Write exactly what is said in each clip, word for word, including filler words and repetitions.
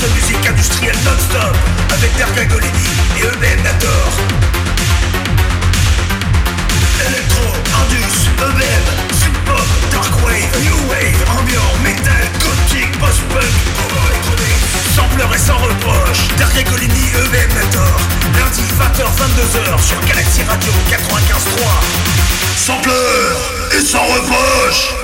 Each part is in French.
de musique industrielle non-stop avec Derga Golini et E B M Nator. Electro, Indus, E B M, Synth-pop, Darkwave, New Wave, Ambient, Metal, Gothic, Post-punk, Power Electronic. Sampleur et sans reproche, Derga Golini, E B M Nator. Lundi vingt heures vingt-deux heures sur Galaxy Radio quatre-vingt-quinze trois. Sampleur et sans reproche.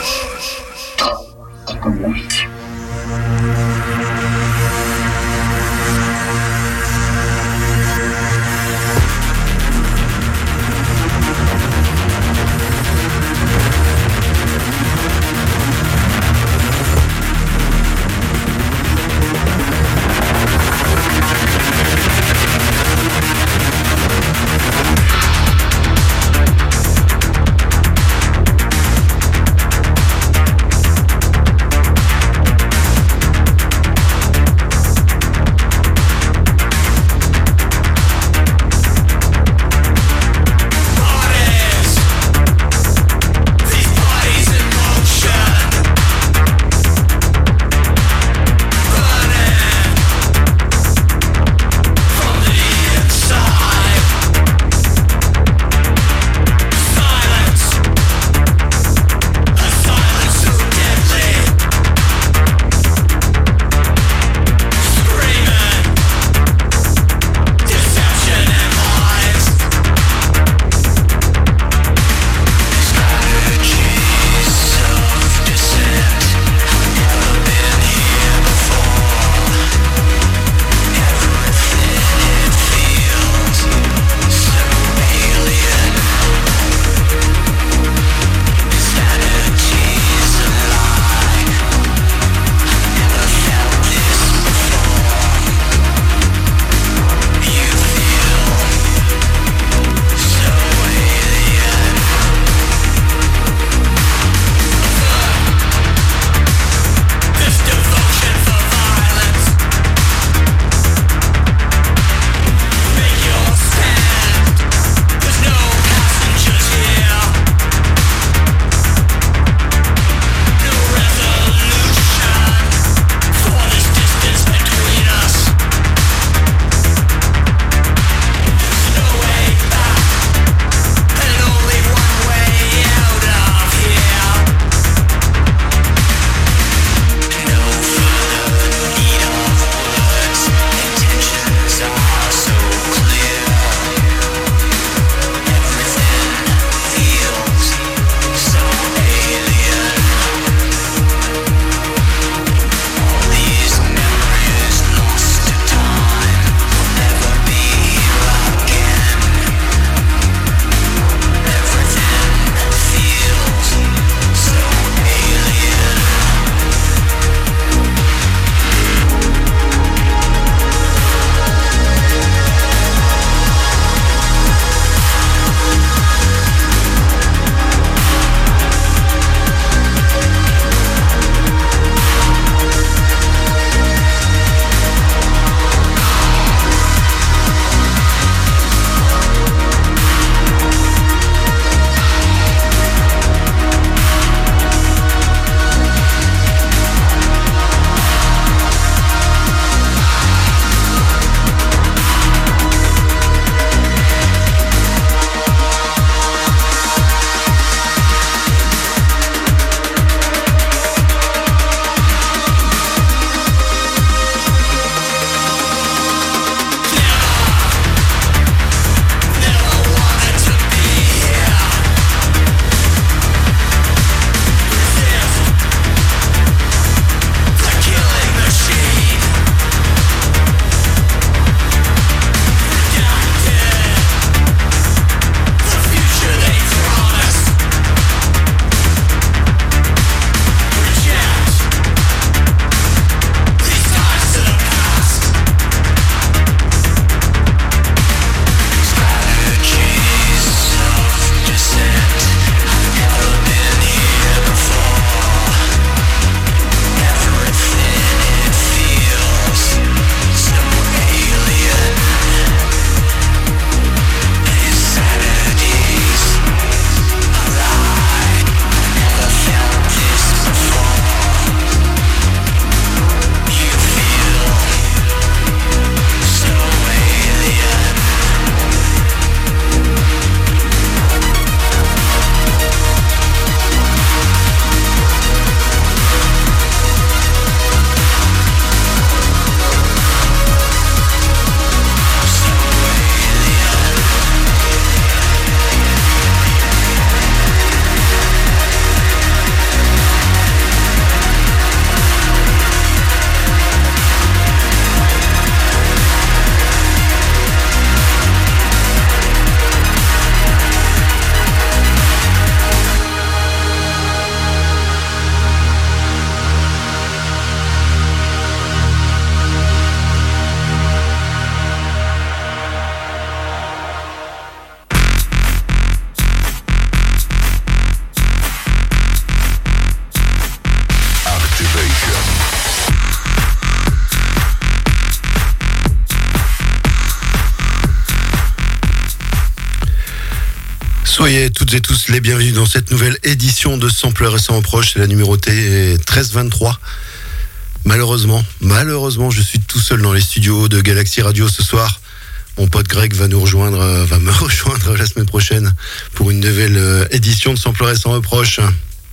Soyez toutes et tous les bienvenus dans cette nouvelle édition de Sampler et sans reproche. C'est la numérotée treize vingt-trois. Malheureusement, malheureusement, je suis tout seul dans les studios de Galaxy Radio ce soir. Mon pote Greg va nous rejoindre, va me rejoindre la semaine prochaine pour une nouvelle édition de Sampler et sans reproche.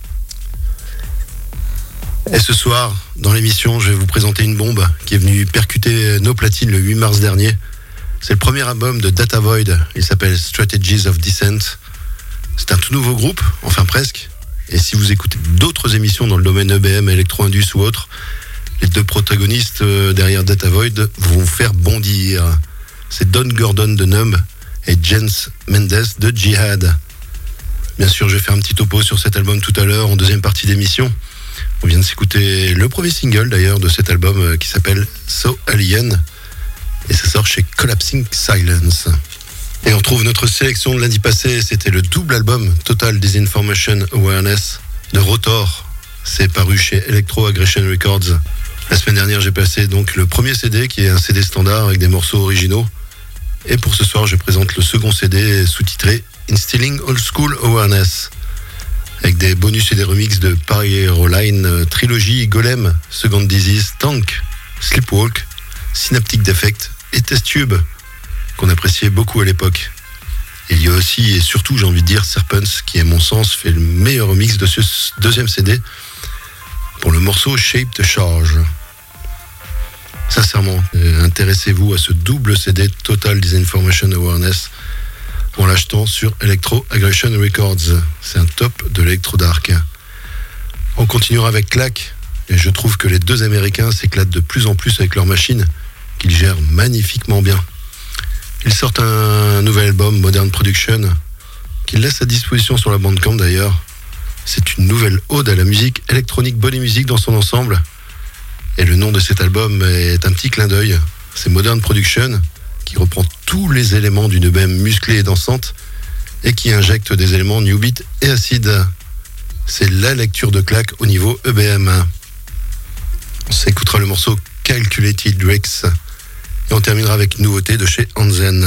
Et ce soir, dans l'émission, je vais vous présenter une bombe qui est venue percuter nos platines le huit mars dernier. C'est le premier album de Data Void. Il s'appelle Strategies of Descent. C'est un tout nouveau groupe, enfin presque. Et si vous écoutez d'autres émissions dans le domaine E B M, Electro-Indus ou autre, les deux protagonistes derrière Data Void vont vous faire bondir. C'est Don Gordon de Numb et Jens Mendes de Jihad. Bien sûr, je vais faire un petit topo sur cet album tout à l'heure en deuxième partie d'émission. On vient de s'écouter le premier single d'ailleurs de cet album qui s'appelle So Alien. Et ça sort chez Collapsing Silence. Et on retrouve notre sélection de lundi passé. C'était le double album Total Disinformation Awareness de Rotor. C'est paru chez Electro Aggression Records. La semaine dernière, j'ai passé donc le premier C D qui est un C D standard avec des morceaux originaux. Et pour ce soir, je présente le second C D sous-titré Instilling Old School Awareness, avec des bonus et des remixes de Pyroline, Trilogy, Golem, Second Disease, Tank, Sleepwalk, Synaptic Defect et Test Tube, qu'on appréciait beaucoup à l'époque. Et il y a aussi, et surtout, j'ai envie de dire, Serpents, qui, à mon sens, fait le meilleur remix de ce deuxième C D pour le morceau Shape the Charge. Sincèrement, euh, intéressez-vous à ce double C D Total Disinformation Awareness en l'achetant sur Electro Aggression Records. C'est un top de l'Electro Dark. On continuera avec Clack, et je trouve que les deux Américains s'éclatent de plus en plus avec leur machine, qu'ils gèrent magnifiquement bien. Ils sortent un nouvel album, Modern Production, qu'ils laissent à disposition sur la Bandcamp d'ailleurs. C'est une nouvelle ode à la musique électronique body music dans son ensemble. Et le nom de cet album est un petit clin d'œil. C'est Modern Production, qui reprend tous les éléments d'une E B M musclée et dansante et qui injecte des éléments new beat et acide. C'est la lecture de Clack au niveau E B M. On s'écoutera le morceau Calculated Rex. Et on terminera avec une nouveauté de chez Hansen.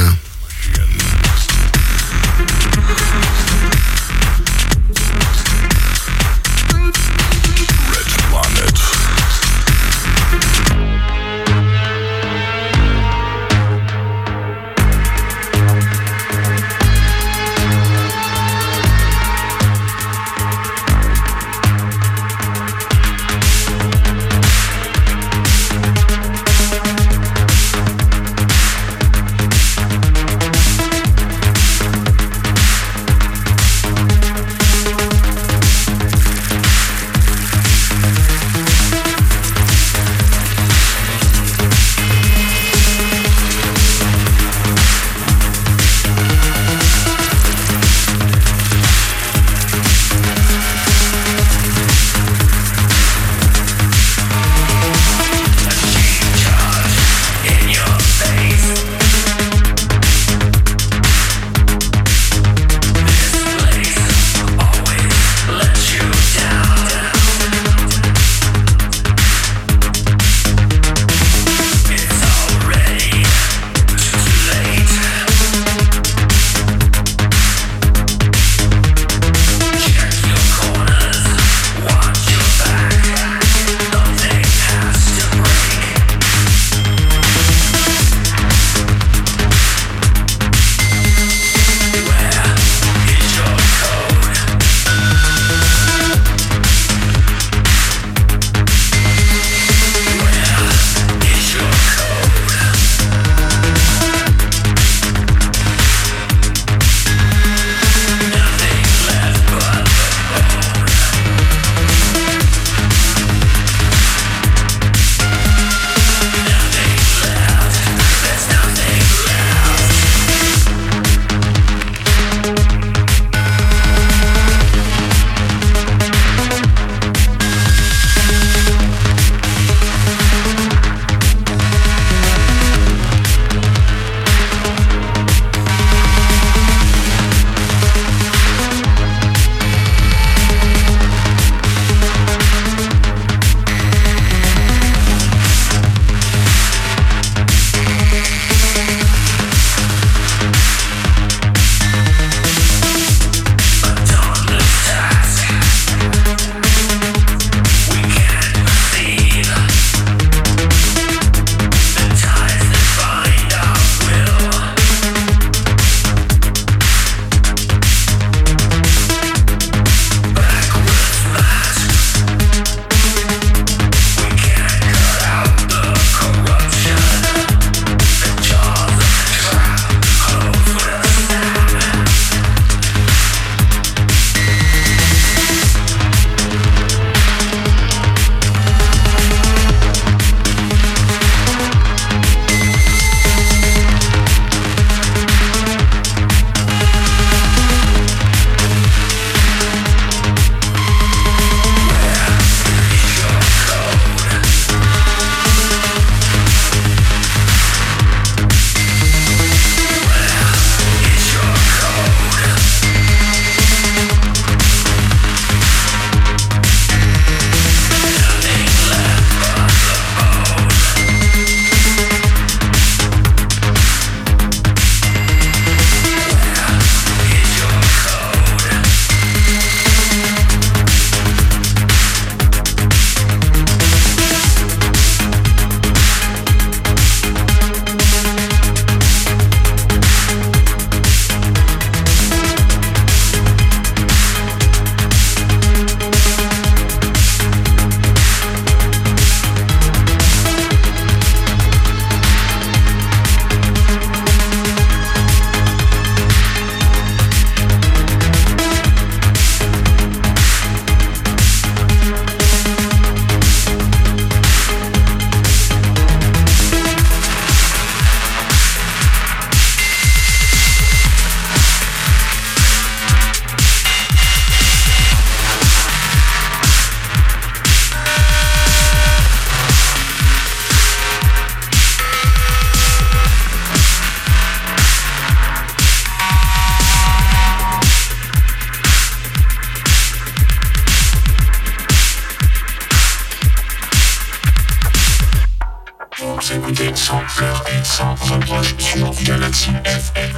Vous écoutez sans pleurs et sans reproche sur Galaxy F M.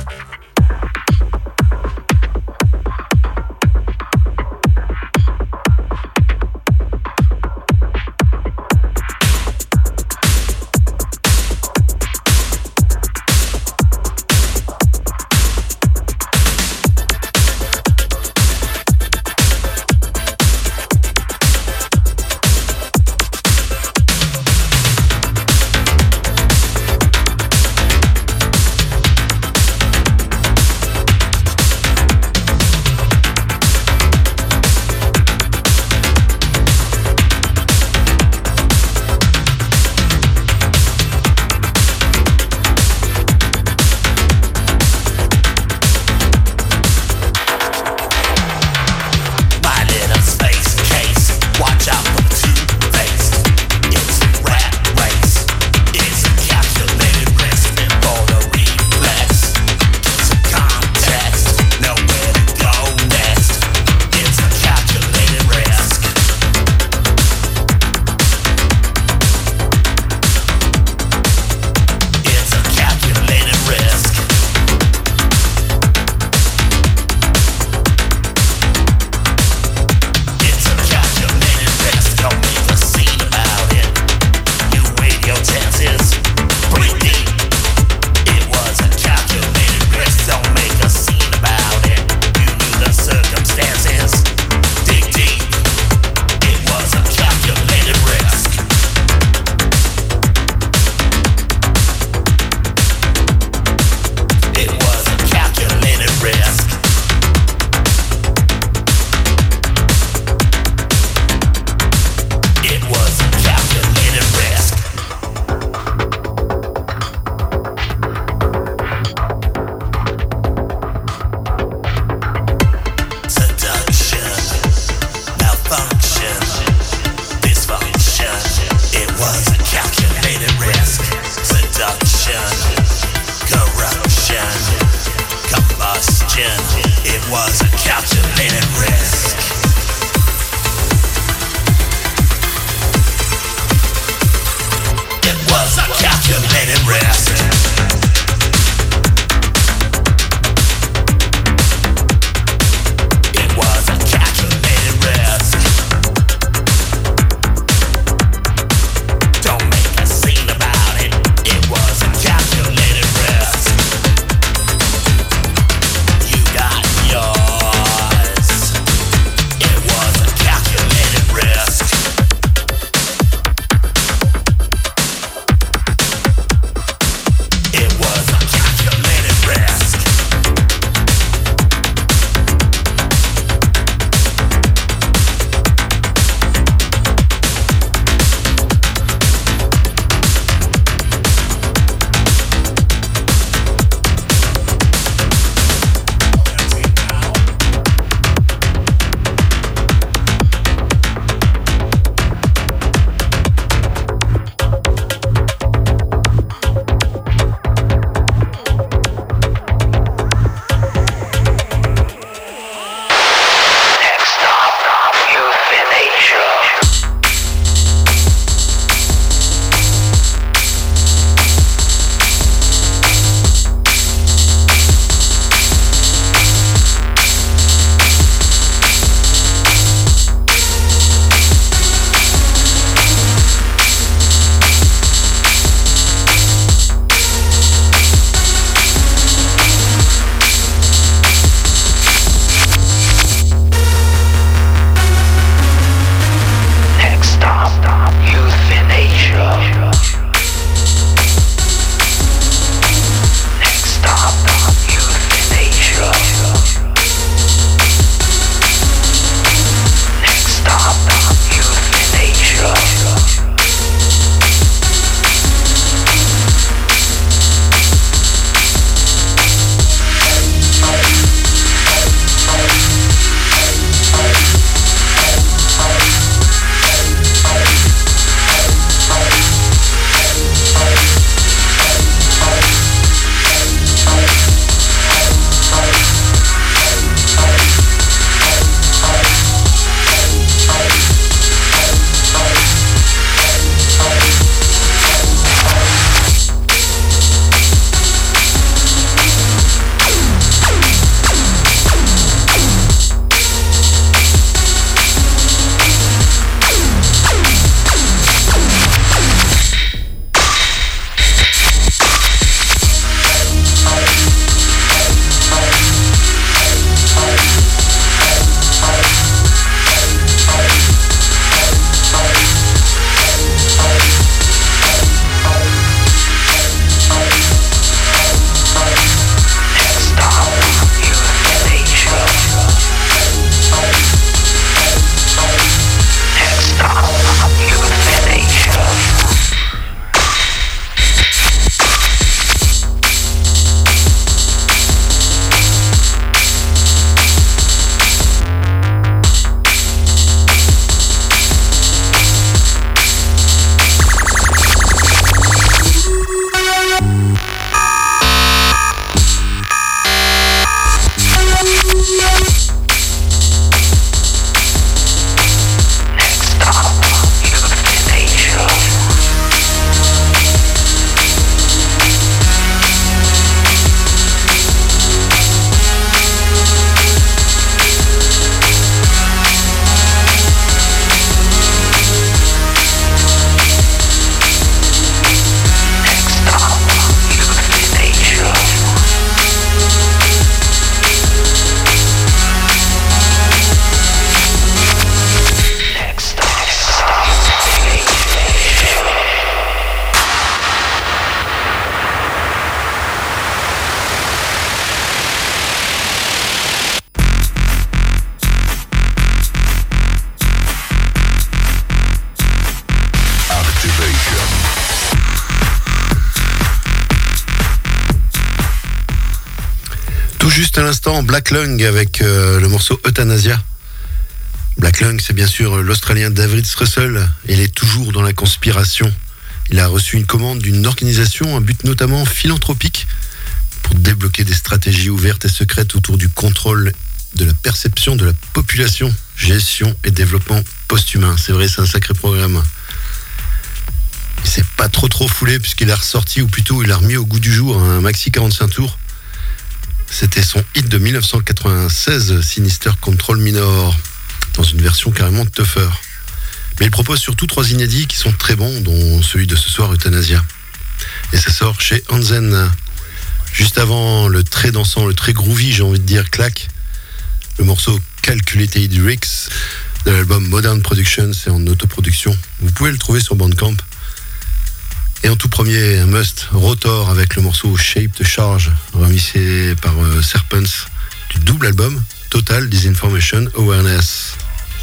juste à l'instant, Black Lung avec euh, le morceau Euthanasia. Black Lung, c'est bien sûr l'Australien David Russell. Il est toujours dans la conspiration. Il a reçu une commande d'une organisation, un but notamment philanthropique, pour débloquer des stratégies ouvertes et secrètes autour du contrôle de la perception de la population, gestion et développement post-humain. C'est vrai, c'est un sacré programme. Il s'est pas trop trop foulé puisqu'il a ressorti, ou plutôt il a remis au goût du jour un maxi quarante-cinq tours. C'était son hit de dix-neuf cent quatre-vingt-seize, Sinister Control Minor, dans une version carrément tougher. Mais il propose surtout trois inédits qui sont très bons, dont celui de ce soir, Euthanasia. Et ça sort chez Hansen. Juste avant le très dansant, le très groovy, j'ai envie de dire, claque, le morceau Calculated Lyrics de l'album Modern Production, c'est en autoproduction. Vous pouvez le trouver sur Bandcamp. Et en tout premier, un must, Rotor avec le morceau Shape the Charge, remixé par euh, Serpents, du double album Total Disinformation Awareness.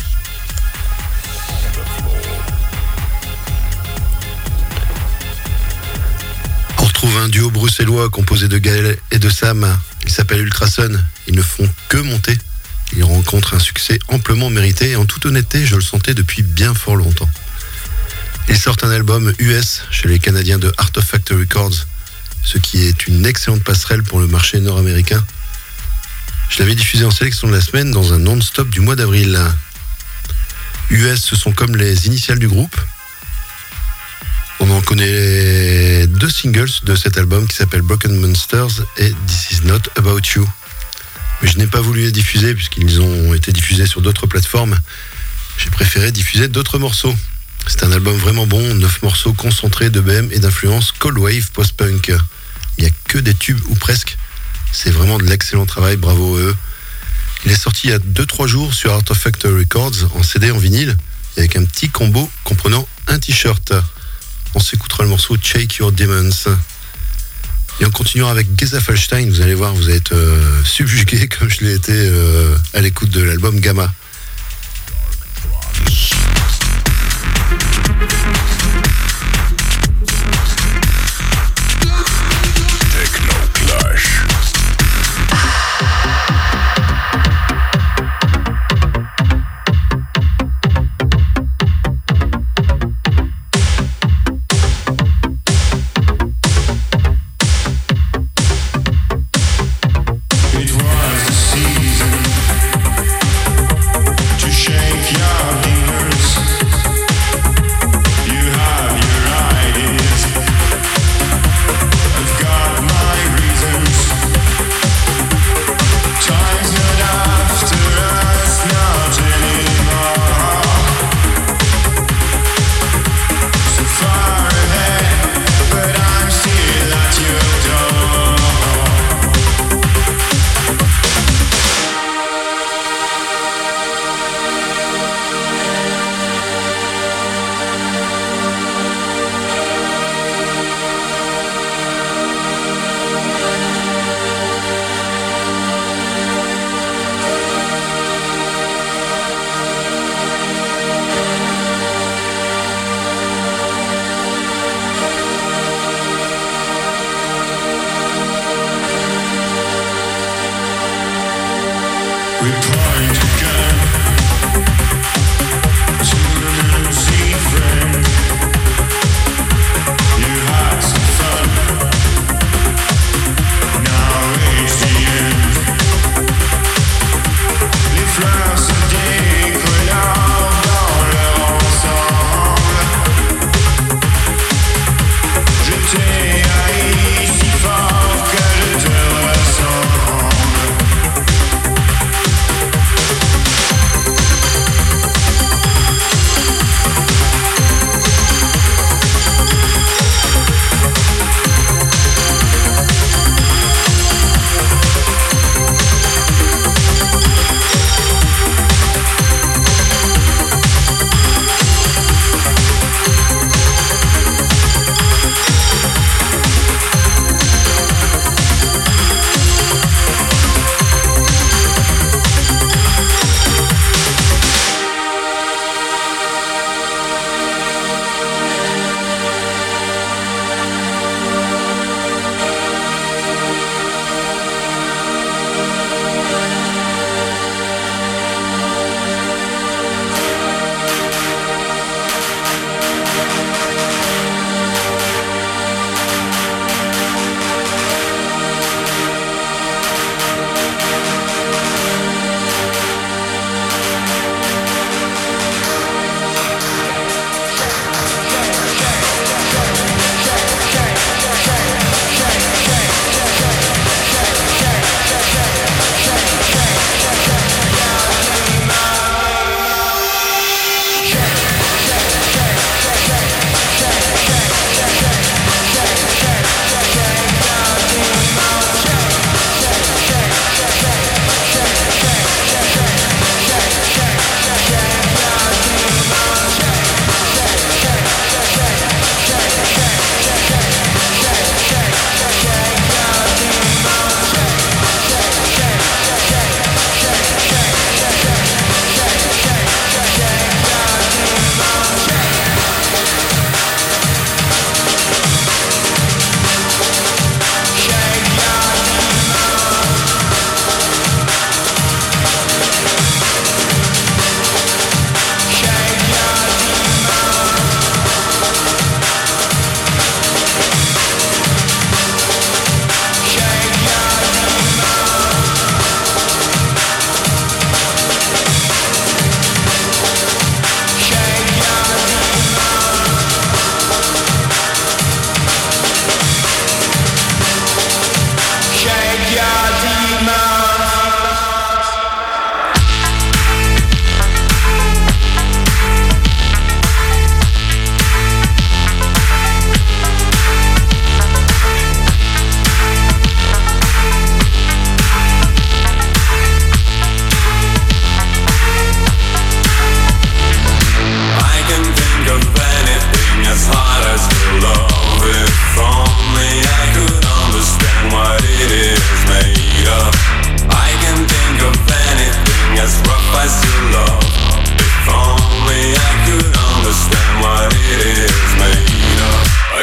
On retrouve un duo bruxellois composé de Gaël et de Sam. Il s'appelle Ultrason. Ils ne font que monter. Ils rencontrent un succès amplement mérité et en toute honnêteté, je le sentais depuis bien fort longtemps. Ils sortent un album U S chez les Canadiens de Artifact Records, ce qui est une excellente passerelle pour le marché nord-américain. Je l'avais diffusé en sélection de la semaine dans un non-stop du mois d'avril. U S, ce sont comme les initiales du groupe. On en connaît deux singles de cet album qui s'appellent Broken Monsters et This Is Not About You. Mais je n'ai pas voulu les diffuser puisqu'ils ont été diffusés sur d'autres plateformes. J'ai préféré diffuser d'autres morceaux. C'est un album vraiment bon, neuf morceaux concentrés de B M et d'influence cold wave post-punk. Il n'y a que des tubes ou presque. C'est vraiment de l'excellent travail, bravo à eux. Il est sorti il y a deux trois jours sur Artifact Records en C D en vinyle avec un petit combo comprenant un t-shirt. On s'écoutera le morceau Shake Your Demons. Et en continuant avec Geza Falstein, vous allez voir, vous allez être euh, subjugué comme je l'ai été euh, à l'écoute de l'album Gamma.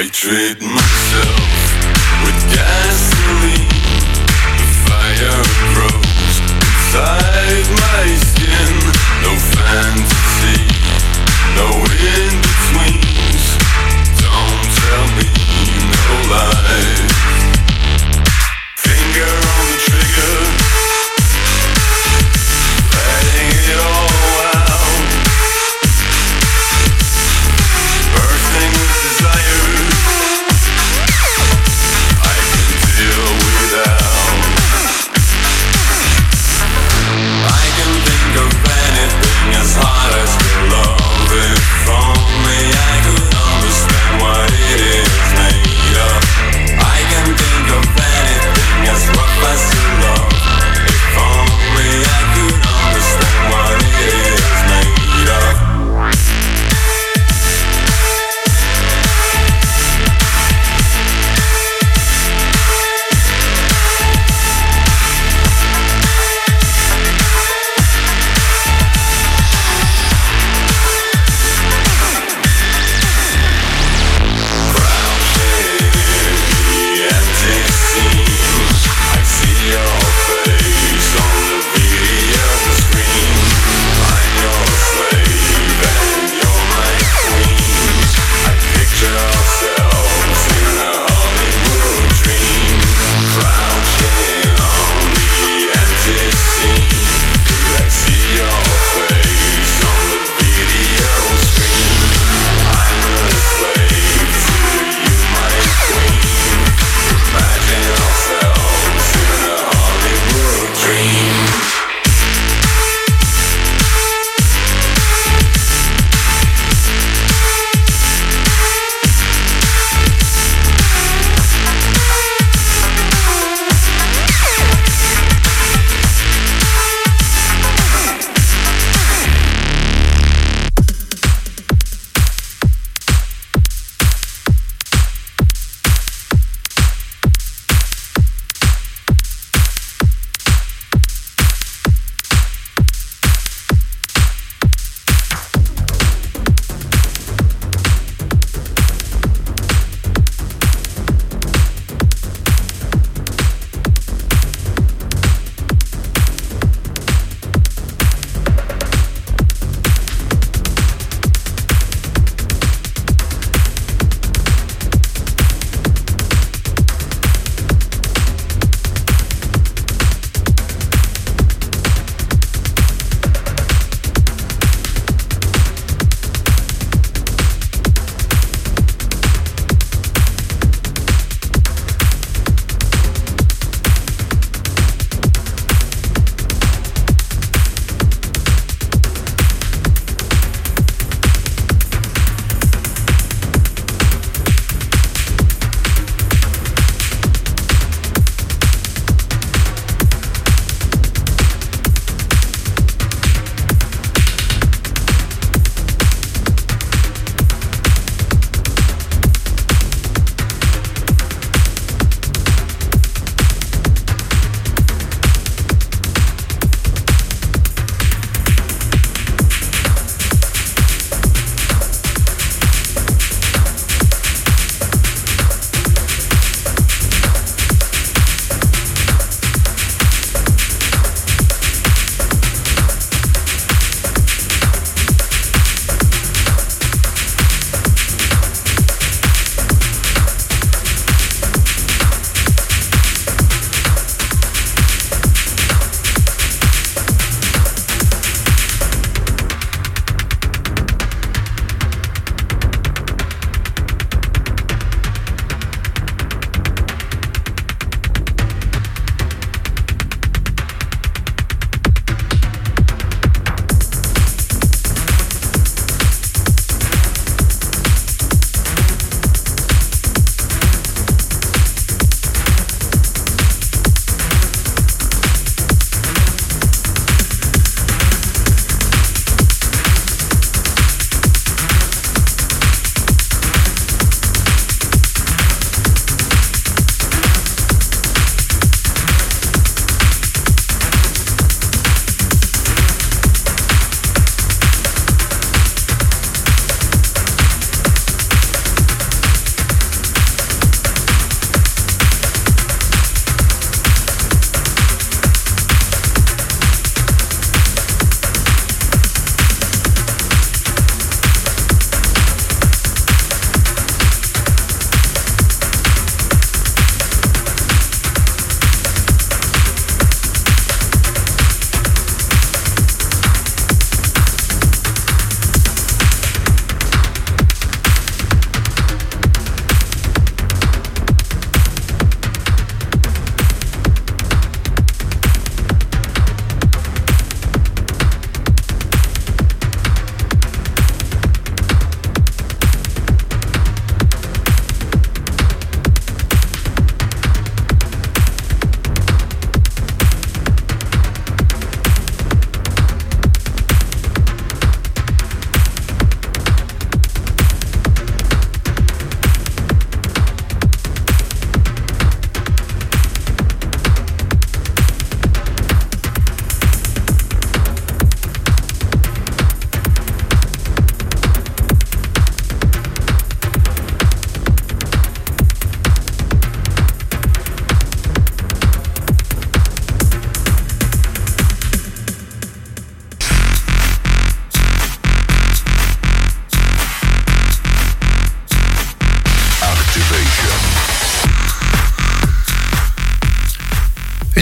I treat myself with gasoline. The fire grows inside my skin. No fantasy, no in-betweens. Don't tell me no lies. Finger on the trigger, letting it all out. Bursting with desire, I can deal without. I can think of anything as hard as your love. If only I could understand what it is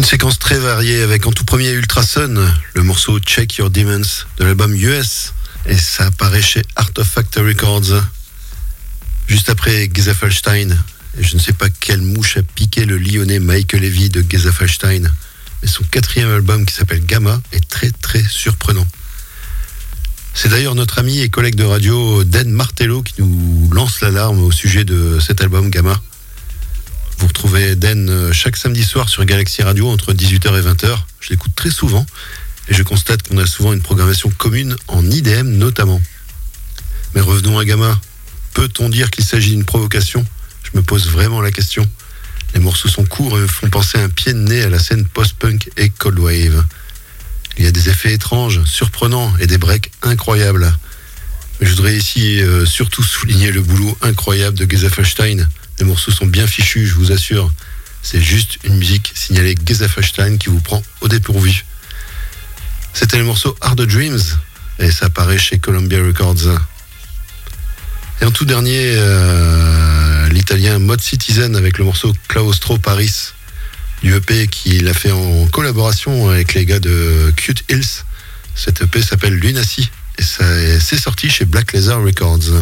séquence très variée avec en tout premier Ultrason, le morceau Check Your Demons de l'album U S, et ça apparaît chez Art of Factor Records. Juste après Gesaffelstein, et je ne sais pas quelle mouche a piqué le lyonnais Michael Levy de Gesaffelstein, mais son quatrième album qui s'appelle Gamma est très très surprenant. C'est d'ailleurs notre ami et collègue de radio Dan Martello qui nous lance l'alarme au sujet de cet album Gamma. Vous retrouvez Dan chaque samedi soir sur Galaxy Radio entre dix-huit heures et vingt heures. Je l'écoute très souvent et je constate qu'on a souvent une programmation commune en I D M notamment. Mais revenons à Gamma. Peut-on dire qu'il s'agit d'une provocation ? Je me pose vraiment la question. Les morceaux sont courts et me font penser un pied de nez à la scène post-punk et cold wave. Il y a des effets étranges, surprenants et des breaks incroyables. Mais je voudrais ici euh, surtout souligner le boulot incroyable de Gesaffelstein. Les morceaux sont bien fichus, je vous assure. C'est juste une musique signalée Gesaffelstein qui vous prend au dépourvu. C'était le morceau Hard Dreams et ça apparaît chez Columbia Records. Et en tout dernier, euh, l'italien Mod Citizen avec le morceau Claustro Paris du E P qu'il a fait en collaboration avec les gars de Cute Hills. Cet E P s'appelle Lunacy et ça, c'est sorti chez Black Laser Records.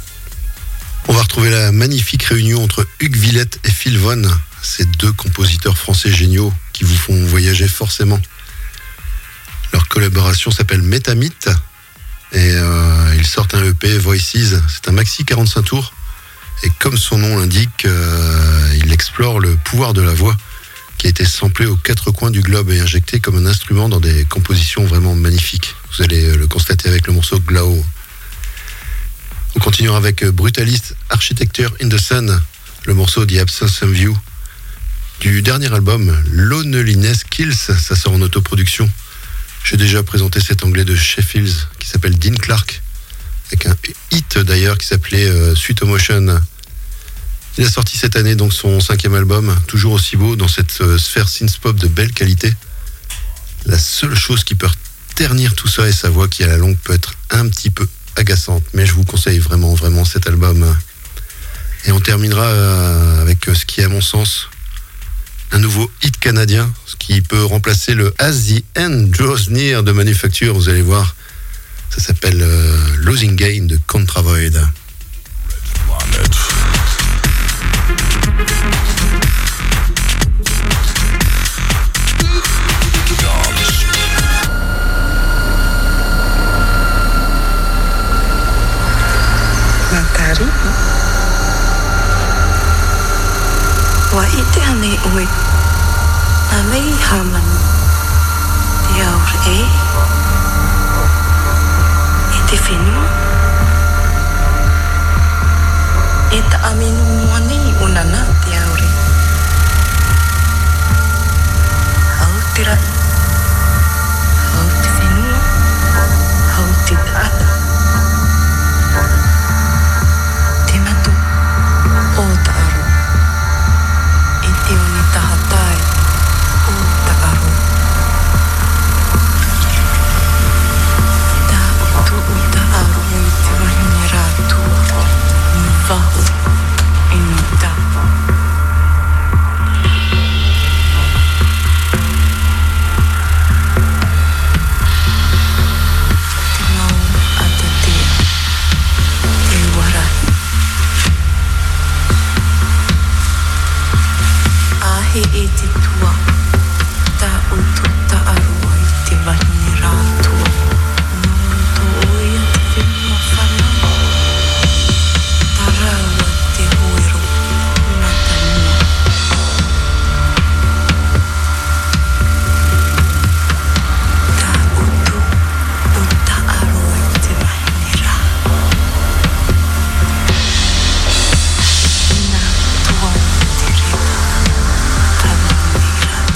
On va retrouver la magnifique réunion entre Hugues Villette et Phil Von, ces deux compositeurs français géniaux qui vous font voyager forcément. Leur collaboration s'appelle Metamite et euh, ils sortent un E P Voices. C'est un maxi quarante-cinq tours et comme son nom l'indique, euh, il explore le pouvoir de la voix qui a été samplé aux quatre coins du globe et injecté comme un instrument dans des compositions vraiment magnifiques. Vous allez le constater avec le morceau Glao. On continuera avec Brutalist Architecture in the Sun, le morceau The Absence of View. Du dernier album, Loneliness Kills, ça sort en autoproduction. J'ai déjà présenté cet anglais de Sheffield qui s'appelle Dean Clark, avec un hit d'ailleurs qui s'appelait euh, Sweet Emotion. Il a sorti cette année donc son cinquième album, toujours aussi beau dans cette euh, sphère synth-pop de belle qualité. La seule chose qui peut ternir tout ça est sa voix qui à la longue peut être un petit peu agaçante, mais je vous conseille vraiment vraiment cet album. Et on terminera euh, avec ce qui est à mon sens un nouveau hit canadien, ce qui peut remplacer le As the End Draws Near de Manufacture, vous allez voir. Ça s'appelle euh, Losing Gain de Contravoid. Natari wa ite ane oe amei haman diaur e ite finua ita aminu muani unana diaure au tira au te finua au te data Timatu o ta'aru I te oni tahatai o ta'aru Ta utu o ta'aru I te wahine rātua Ni wahu inu ta Te mau ata tea Te warahi Ahe e te tua, ta utu ta aroa I te wahine rātua. Nō tō oia te whenua whanau. Ta raua te hoero, nata mua. Ta utu o ta aroa I te wahine rā. Nā tua te rewa.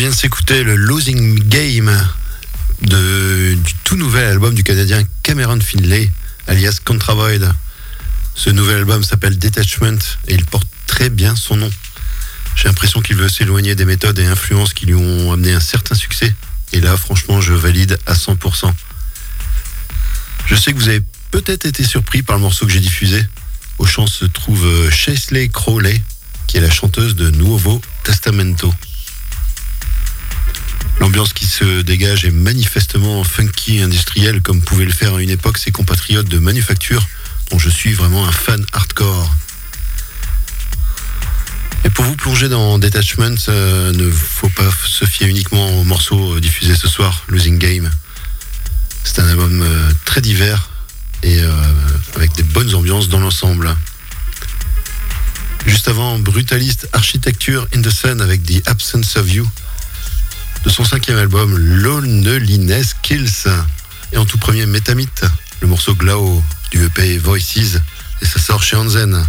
vient de s'écouter le Losing Game de, du tout nouvel album du Canadien Cameron Finlay, alias Contravoid. Ce nouvel album s'appelle Detachment et il porte très bien son nom. J'ai l'impression qu'il veut s'éloigner des méthodes et influences qui lui ont amené un certain succès. Et là, franchement, je valide à cent pour cent. Je sais que vous avez peut-être été surpris par le morceau que j'ai diffusé. Au chant se trouve Shaisley Crowley, qui est la chanteuse de Nuovo Testamento. L'ambiance qui se dégage est manifestement funky et industrielle, comme pouvaient le faire à une époque ses compatriotes de Manufacture, dont je suis vraiment un fan hardcore. Et pour vous plonger dans Detachment, euh, ne faut pas se fier uniquement aux morceaux diffusés ce soir, Losing Game. C'est un album euh, très divers et euh, avec des bonnes ambiances dans l'ensemble. Juste avant, Brutalist Architecture in the Sun avec The Absence of You, de son cinquième album Loneliness Kills, et en tout premier Metamit, le morceau Glao du E P Voices, et ça sort chez Hansen.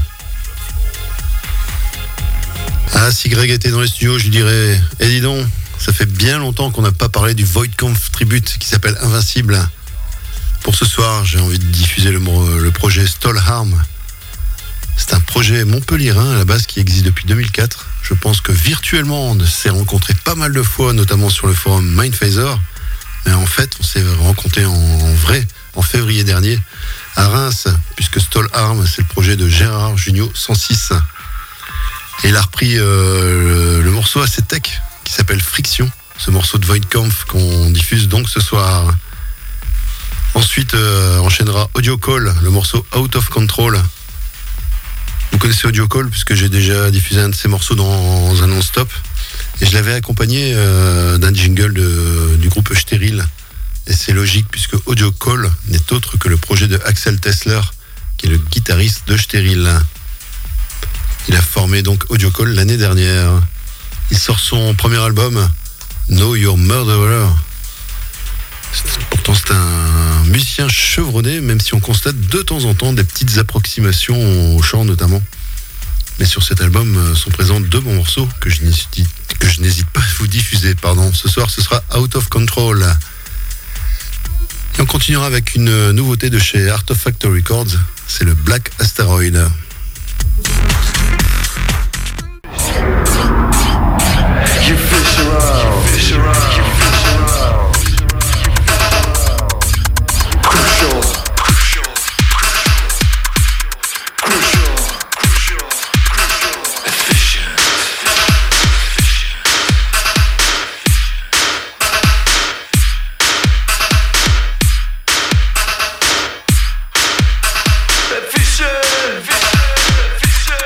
Ah, si Greg était dans les studios, je lui dirais, eh dis donc, ça fait bien longtemps qu'on n'a pas parlé du Voidkampf tribute qui s'appelle Invincible. Pour ce soir, j'ai envie de diffuser le, le projet Stallharm. C'est un projet montpelliérain à la base qui existe depuis deux mille quatre. Je pense que virtuellement, on s'est rencontrés pas mal de fois, notamment sur le forum Mindphaser. Mais en fait, on s'est rencontrés en, en vrai, en février dernier, à Reims, puisque Stallharm, c'est le projet de Gérard Junio cent six. Et il a repris euh, le, le morceau assez tech qui s'appelle Friction, ce morceau de Voidkampf qu'on diffuse donc ce soir. Ensuite, euh, enchaînera Audio Call, le morceau Out of Control. Vous connaissez Audio Call puisque j'ai déjà diffusé un de ces morceaux dans un non-stop. Et je l'avais accompagné euh, d'un jingle de, du groupe Steril. Et c'est logique puisque Audio Call n'est autre que le projet de Axel Tessler, qui est le guitariste de Steril. Il a formé donc Audio Call l'année dernière. Il sort son premier album, Know Your Murderer. Pourtant, c'est un musicien chevronné, même si on constate de temps en temps des petites approximations au chant notamment. Mais sur cet album sont présents deux bons morceaux que je n'hésite, que je n'hésite pas à vous diffuser. Pardon. Ce soir, ce sera Out of Control. Et on continuera avec une nouveauté de chez Artifact Records. C'est le Black Asteroid. You fish around, you fish around, you fish around. Crucial, crucial, crucial, crucial, crucial, efficient, efficient, efficient, efficient.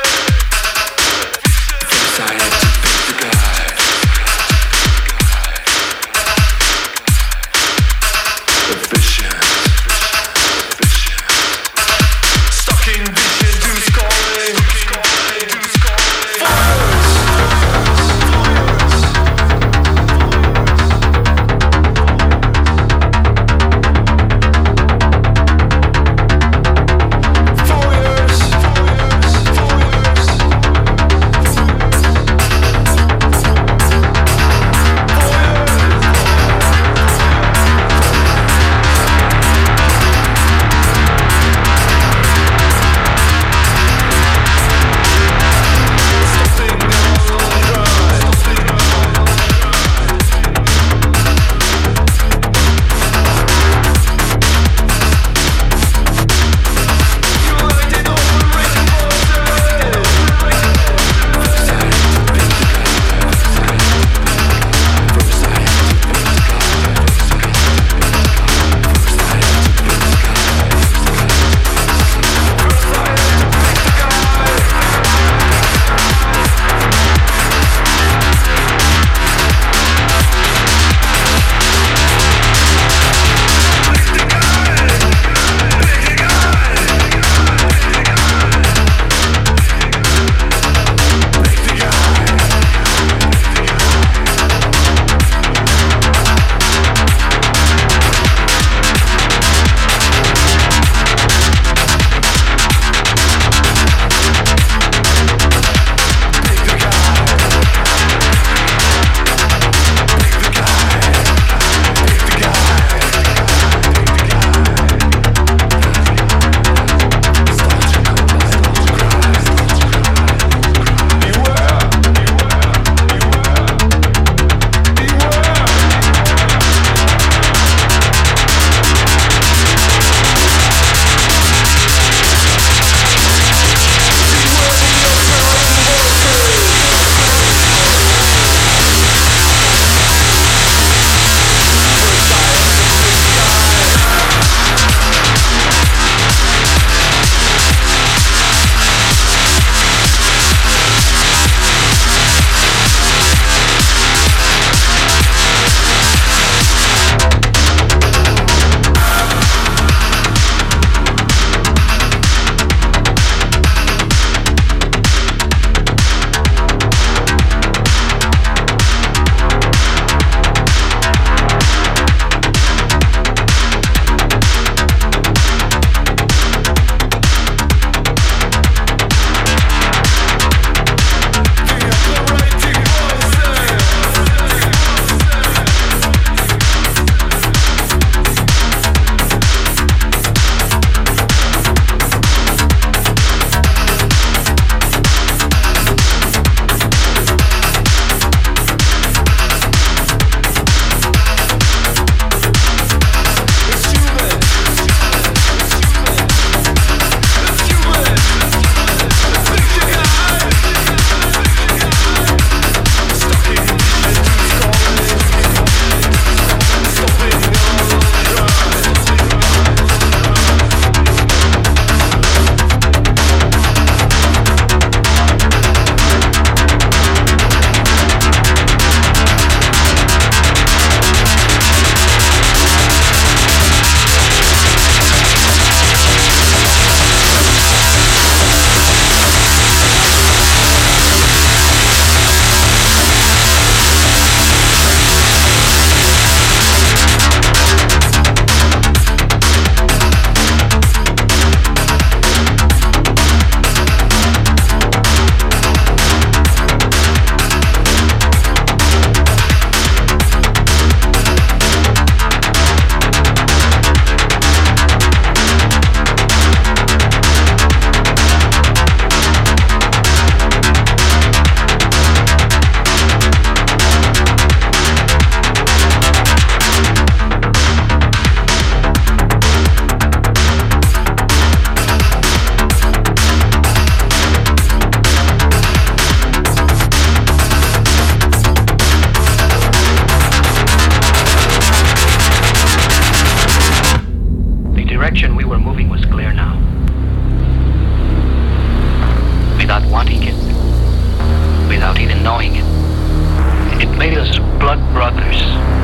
brothers.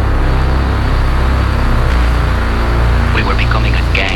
We were becoming a gang.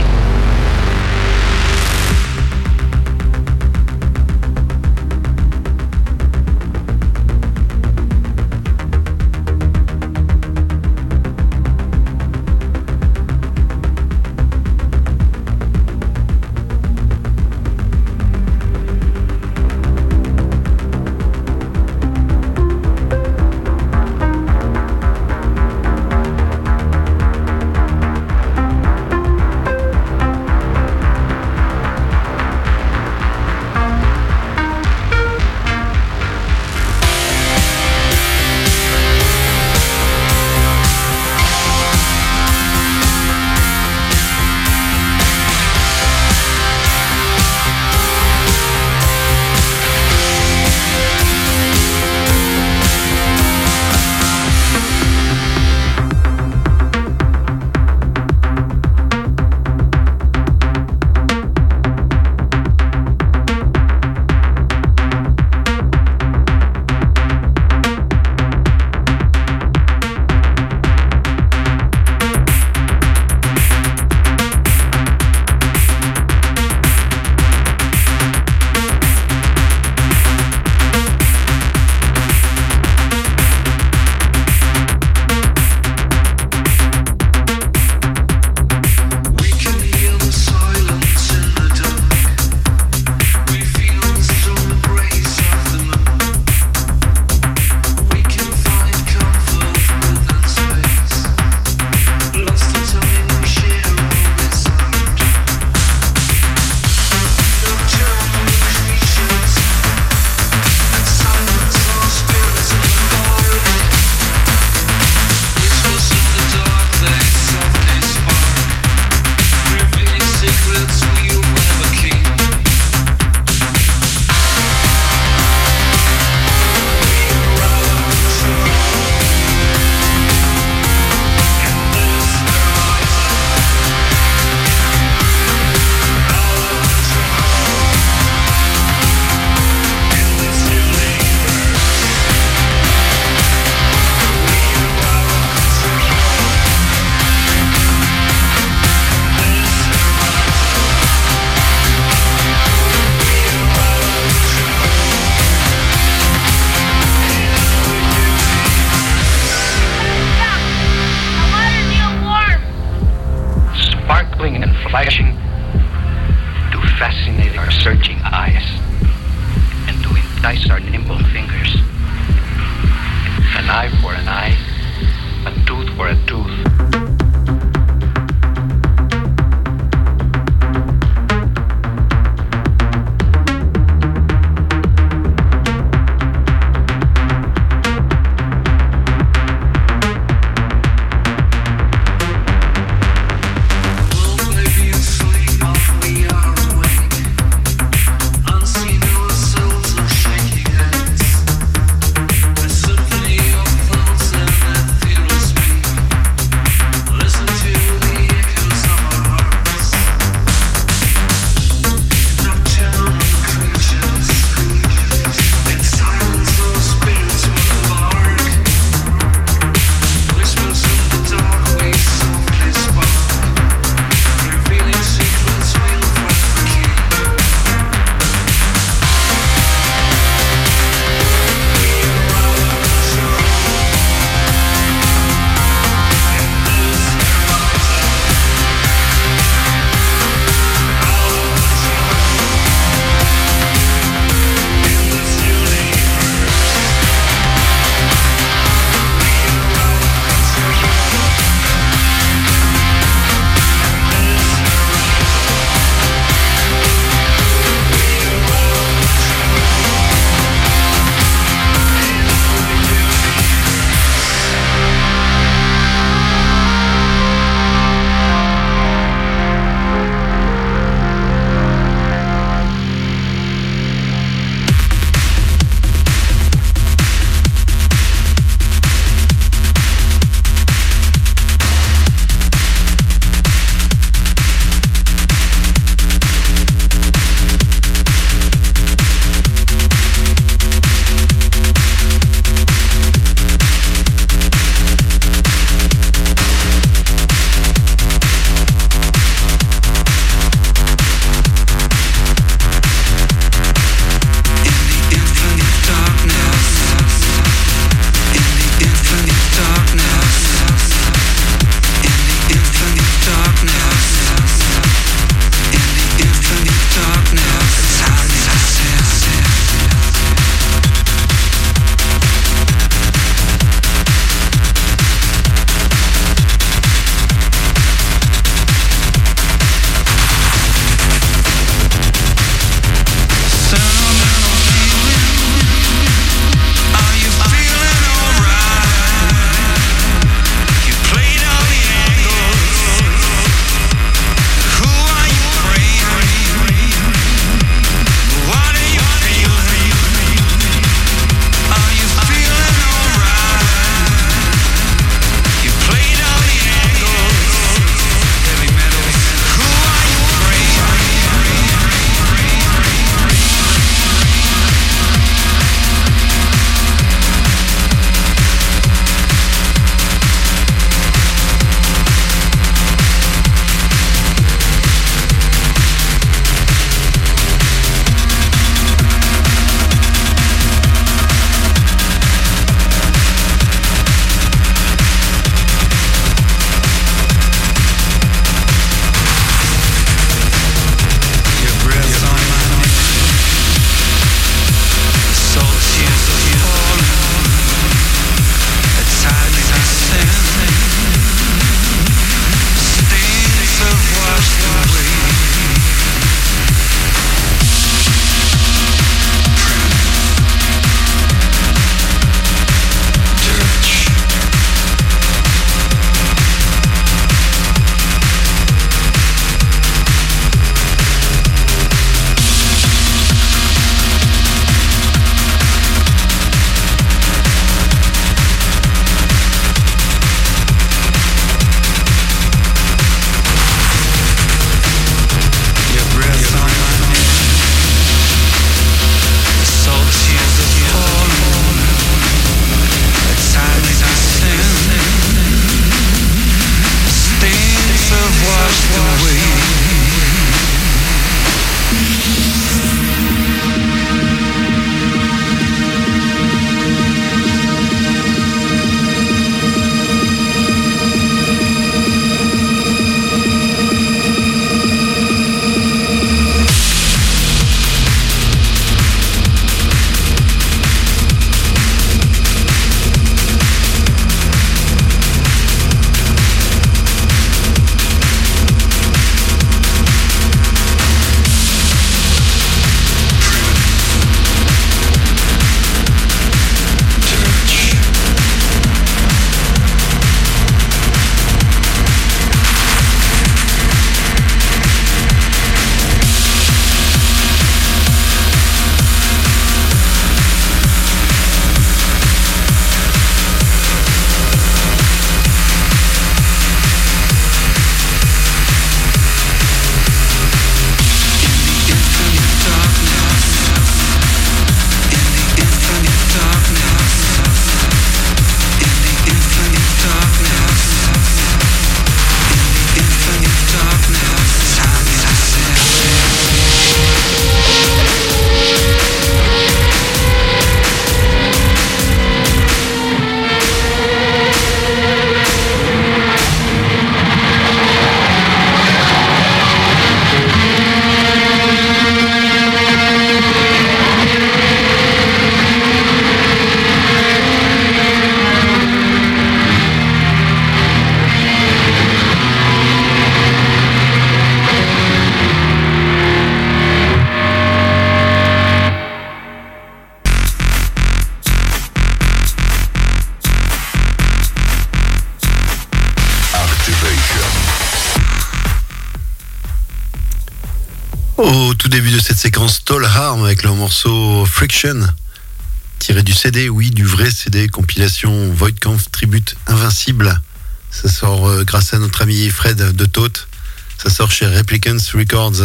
Au tout début de cette séquence, Tall Harm avec le morceau Friction, tiré du C D, oui, du vrai C D, compilation Voidkampf Tribute Invincible. Ça sort euh, grâce à notre ami Fred de Toth. Ça sort chez Replicants Records.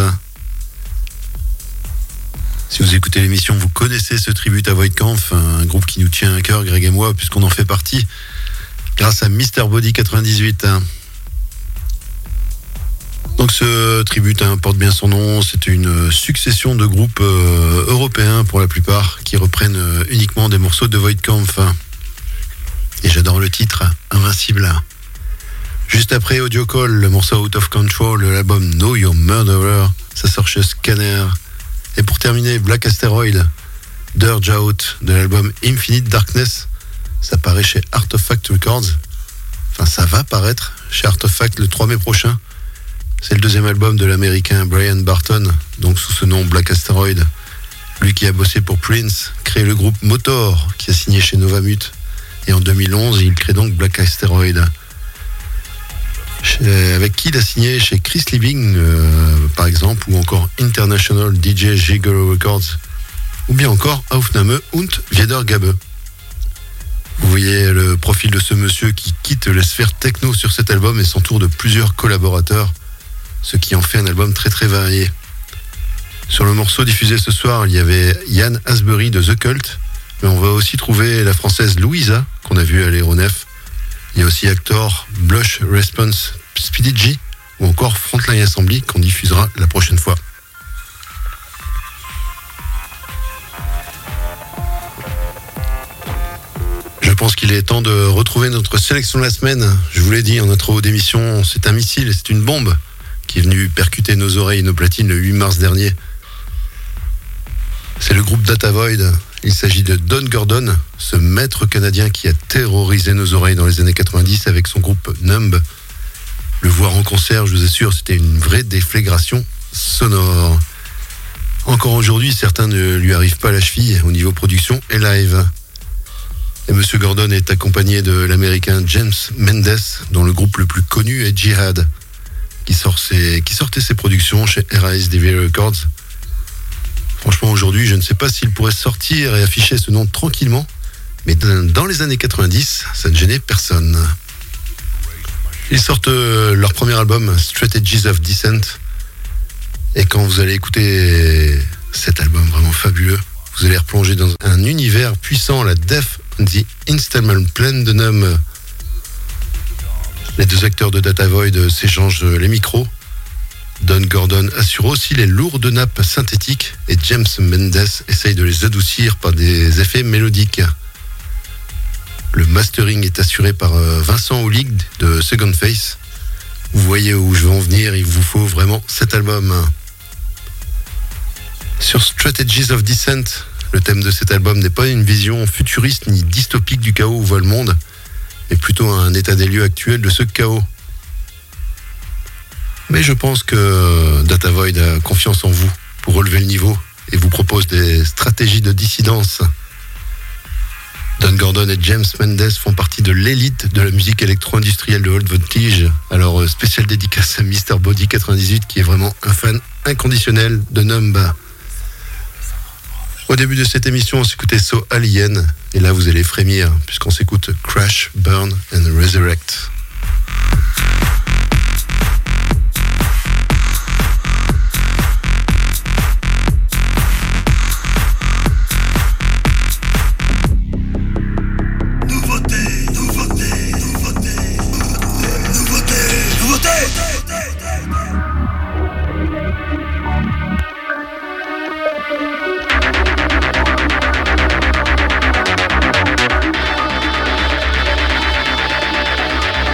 Si vous écoutez l'émission, vous connaissez ce tribute à Voidkampf, un groupe qui nous tient à cœur, Greg et moi, puisqu'on en fait partie, grâce à Mister Body quatre-vingt-dix-huit. Donc ce tribute hein, porte bien son nom, c'est une succession de groupes euh, européens pour la plupart qui reprennent euh, uniquement des morceaux de Voidkampf. Et j'adore le titre, Invincible. Juste après Audio Call, le morceau Out of Control de l'album Know Your Murderer, ça sort chez Scanner. Et pour terminer, Black Asteroid, Dirge Out de l'album Infinite Darkness, ça paraît chez Artifact Records. Enfin, ça va paraître chez Artifact le trois mai prochain. C'est le deuxième album de l'américain Brian Barton, donc sous ce nom Black Asteroid. Lui qui a bossé pour Prince, créé le groupe Motor, qui a signé chez Novamute. Et en deux mille onze, il crée donc Black Asteroid. Chez, avec qui il a signé chez Chris Liebing, euh, par exemple, ou encore International D J Gigolo Records, ou bien encore Aufnahme und Wiedergabe. Vous voyez le profil de ce monsieur qui quitte les sphères techno sur cet album et s'entoure de plusieurs collaborateurs, ce qui en fait un album très très varié. Sur le morceau diffusé ce soir, il y avait Yann Asbury de The Cult, mais on va aussi trouver la française Louisa, qu'on a vue à l'Aéronef. Il y a aussi Actor, Blush Response, Speedy G, ou encore Frontline Assembly, qu'on diffusera la prochaine fois. Je pense qu'il est temps de retrouver notre sélection de la semaine. Je vous l'ai dit en intro d'émission, c'est un missile et c'est une bombe qui est venu percuter nos oreilles et nos platines le huit mars dernier. C'est le groupe Data Void. Il s'agit de Don Gordon, ce maître canadien qui a terrorisé nos oreilles dans les années quatre-vingt-dix avec son groupe Numb. Le voir en concert, je vous assure, c'était une vraie déflagration sonore. Encore aujourd'hui, certains ne lui arrivent pas à la cheville au niveau production et live. Et Monsieur Gordon est accompagné de l'américain James Mendes, dont le groupe le plus connu est Jihad, qui, sort ses, qui sortait ses productions chez R A S D V Records. Franchement, aujourd'hui, je ne sais pas s'il pourrait sortir et afficher ce nom tranquillement, mais dans les années quatre-vingt-dix, ça ne gênait personne. Ils sortent leur premier album, Strategies of Descent, et quand vous allez écouter cet album vraiment fabuleux, vous allez replonger dans un univers puissant, la Death on the Installment Plan de Numb. Les deux acteurs de Data Void s'échangent les micros. Don Gordon assure aussi les lourdes nappes synthétiques et James Mendes essaye de les adoucir par des effets mélodiques. Le mastering est assuré par Vincent Oulig de Second Face. Vous voyez où je veux en venir, il vous faut vraiment cet album. Sur Strategies of Descent, le thème de cet album n'est pas une vision futuriste ni dystopique du chaos où va le monde, mais plutôt un état des lieux actuel de ce chaos. Mais je pense que Data Void a confiance en vous pour relever le niveau et vous propose des stratégies de dissidence. Don Gordon et James Mendes font partie de l'élite de la musique électro-industrielle de Haute Voltage. Alors, spéciale dédicace à Mister Body quatre-vingt-dix-huit qui est vraiment un fan inconditionnel de Numb. Au début de cette émission, on s'écoutait So Alien, et là vous allez frémir puisqu'on s'écoute Crash, Burn and Resurrect. Nouveauté.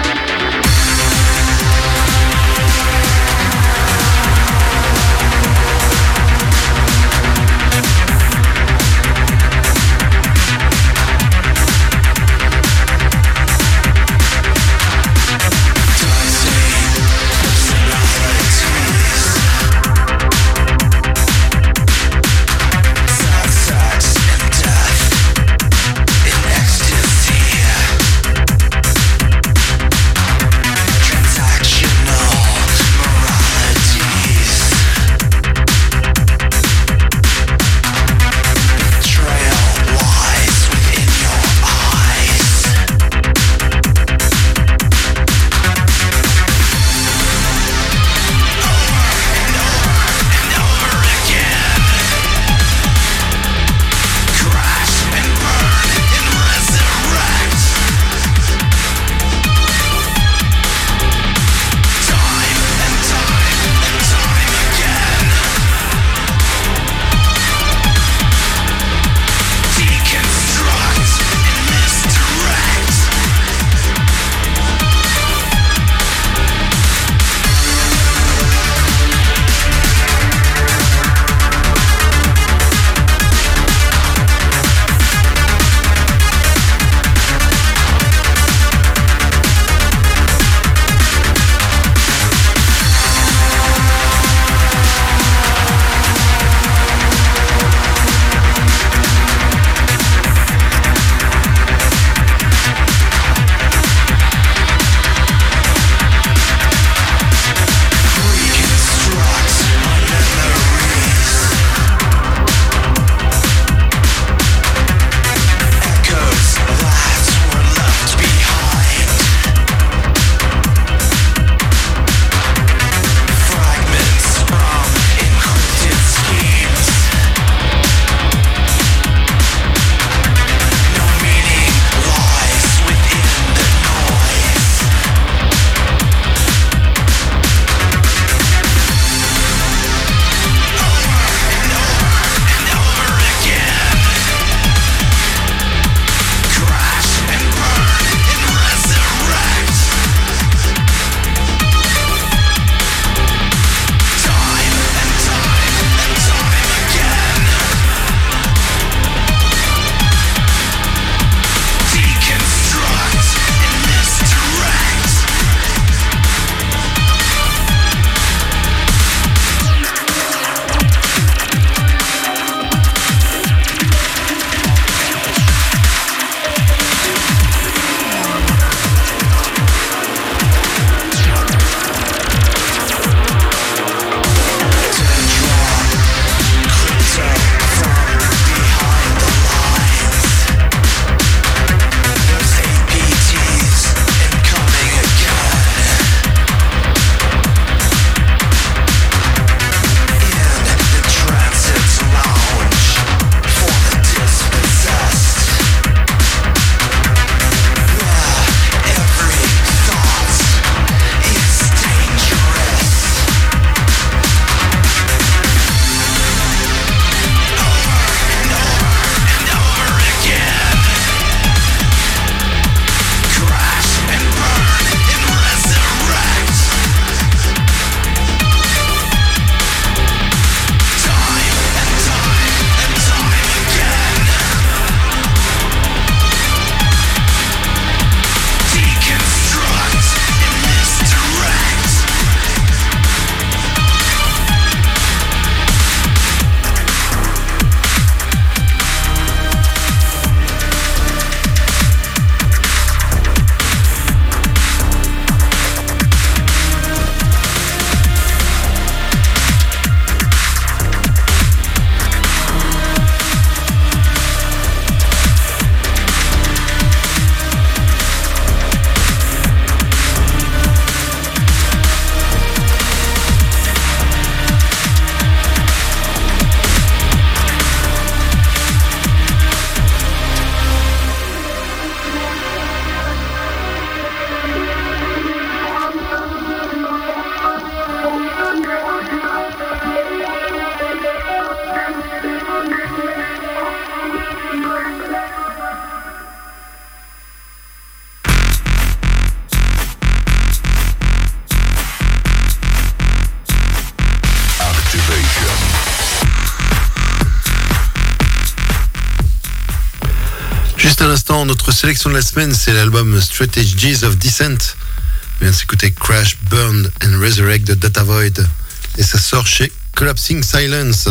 l'instant, notre sélection de la semaine, c'est l'album Strategies of Descent. On vient de s'écouter Crash, Burn and Resurrect de Data Void. Et ça sort chez Collapsing Silence.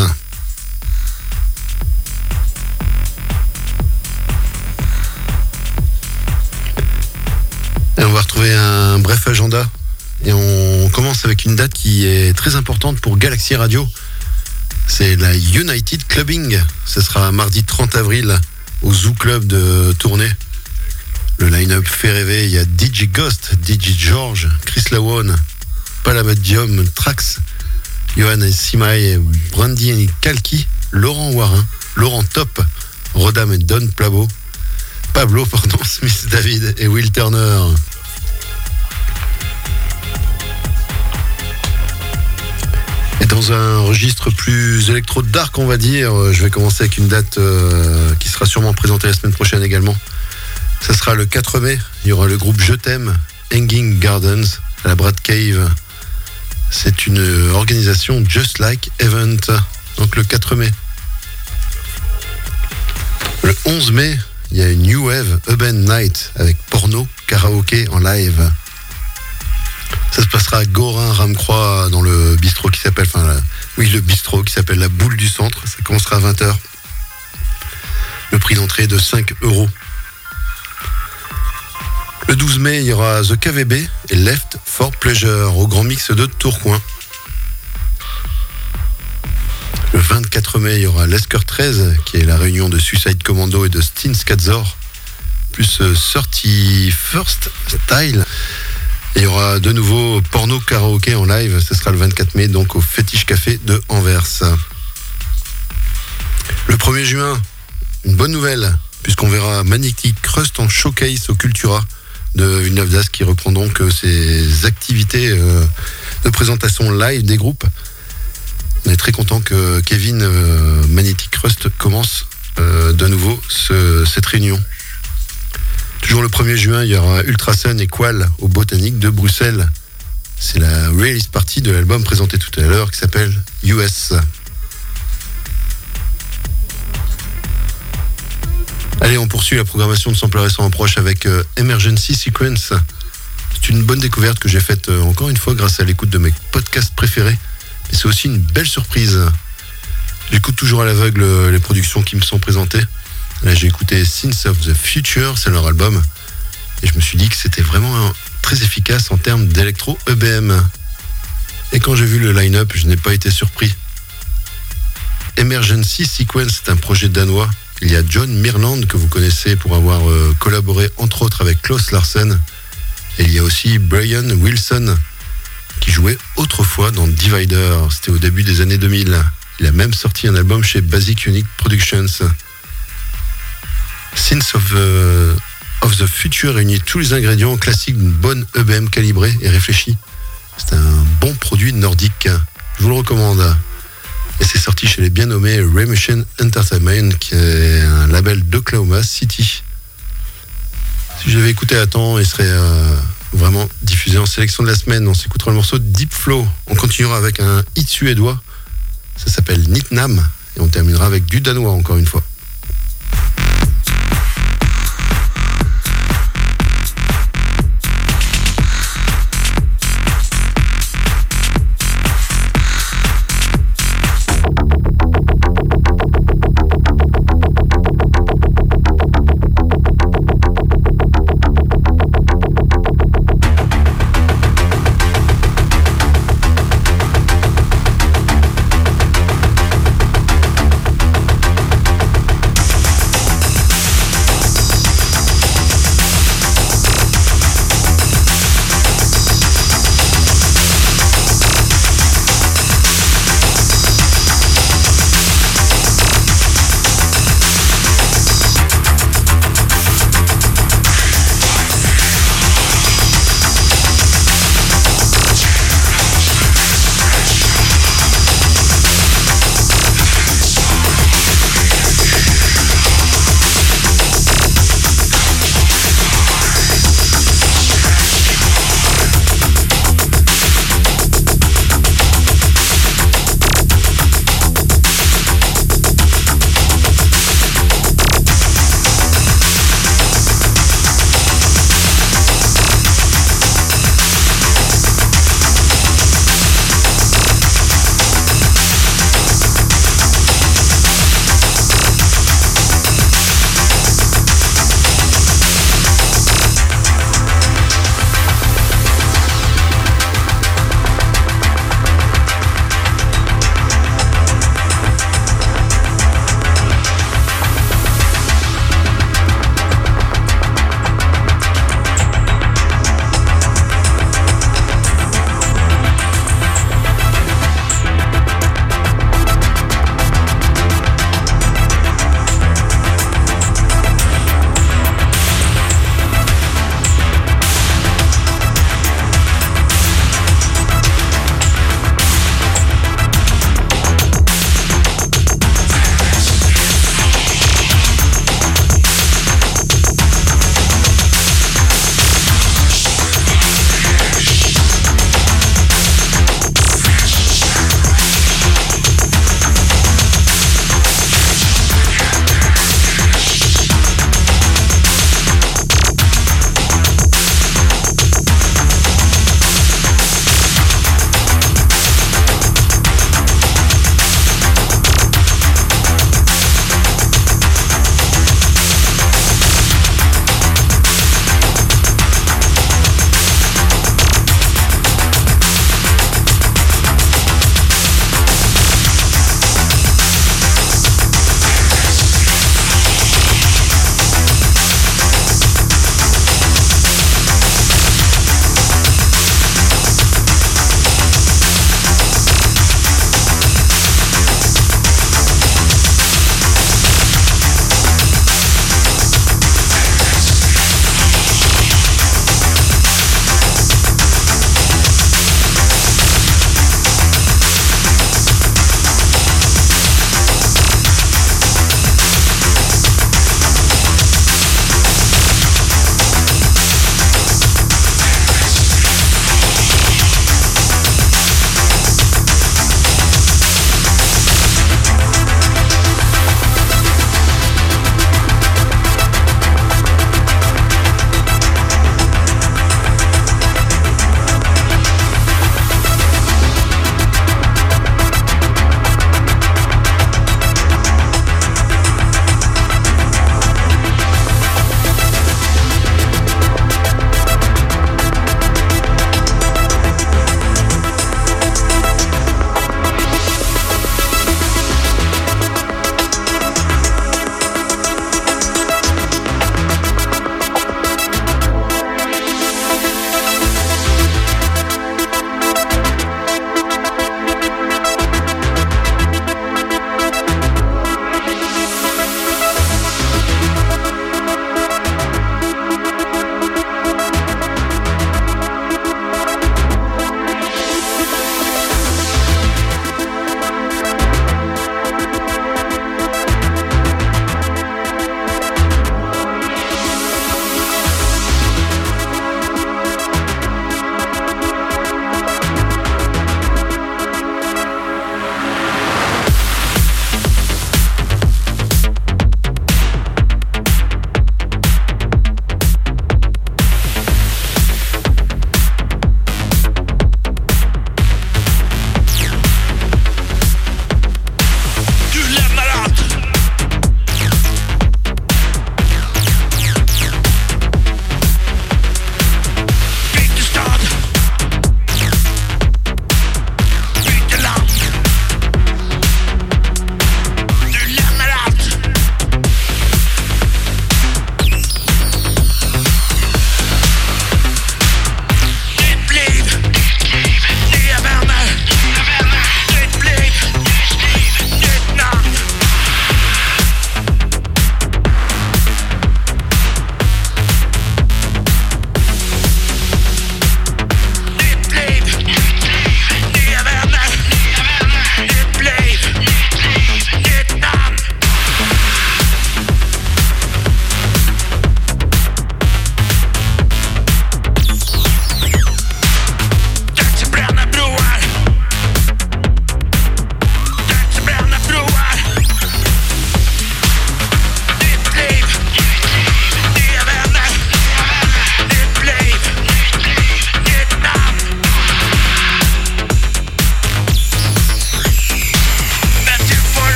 Et on va retrouver un bref agenda. Et on commence avec une date qui est très importante pour Galaxy Radio. C'est la United Clubbing. Ce sera mardi trente avril au Zoo Club de Tournai. Le line-up fait rêver. Il y a D J Ghost, D J George, Chris Lawon, Palamadium, Trax, Johan Simai, Brandy et Kalki, Laurent Warin, Laurent Top, Rodam et Don Plabo, Pablo, pardon, Smith David et Will Turner. Et dans un registre plus électro-dark, on va dire, je vais commencer avec une date euh, qui sera sûrement présentée la semaine prochaine également. Ça sera le quatre mai, il y aura le groupe Je t'aime, Hanging Gardens, à la Brad Cave. C'est une organisation Just Like Event, donc le quatre mai. Le onze mai, il y a une New Wave Urban Night avec porno, karaoké en live. Ça se passera à Gorin-Ramcroix dans le bistrot qui s'appelle, enfin, la, oui, le bistrot qui s'appelle la Boule du Centre. Ça commencera à vingt heures. Le prix d'entrée est de cinq euros. Le douze mai, il y aura The K V B et Left for Pleasure au Grand Mix de Tourcoing. Le vingt-quatre mai, il y aura Lesker treize, qui est la réunion de Suicide Commando et de Steen Skadzor, plus thirty-first Style. Et il y aura de nouveau porno karaoké en live, ce sera le vingt-quatre mai, donc au Fétiche Café de Anvers. Le premier juin, une bonne nouvelle, puisqu'on verra Magnetic Crust en showcase au Cultura de Villeneuve d'Ascq, qui reprend donc ses activités euh, de présentation live des groupes. On est très content que Kevin euh, Magnetic Crust commence euh, de nouveau ce, cette réunion. Toujours le premier juin, il y aura Ultrasun et Qual au Botanique de Bruxelles. C'est la release party de l'album présenté tout à l'heure qui s'appelle U S. Allez, on poursuit la programmation de Sampler et son proche avec euh, Emergency Sequence. C'est une bonne découverte que j'ai faite euh, encore une fois grâce à l'écoute de mes podcasts préférés. Et c'est aussi une belle surprise. J'écoute toujours à l'aveugle euh, les productions qui me sont présentées. Là, j'ai écouté Synths of the Future, c'est leur album. Et je me suis dit que c'était vraiment un, très efficace en termes d'électro-E B M. Et quand j'ai vu le line-up, je n'ai pas été surpris. Emergency Sequence, c'est un projet danois. Il y a John Mirland, que vous connaissez pour avoir euh, collaboré entre autres avec Klaus Larsen. Et il y a aussi Brian Wilson, qui jouait autrefois dans Divider. C'était au début des années deux mille. Il a même sorti un album chez Basic Unique Productions. Synths of the, of the Future réunit tous les ingrédients classiques d'une bonne E B M calibrée et réfléchie. C'est un bon produit nordique. Je vous le recommande. Et c'est sorti chez les bien nommés Ray Machine Entertainment, qui est un label d'Oklahoma City. Si j'avais écouté à temps, il serait euh, vraiment diffusé en sélection de la semaine. On s'écoutera le morceau Deep Flow. On continuera avec un hit suédois. Ça s'appelle Nitnam. Et on terminera avec du danois encore une fois.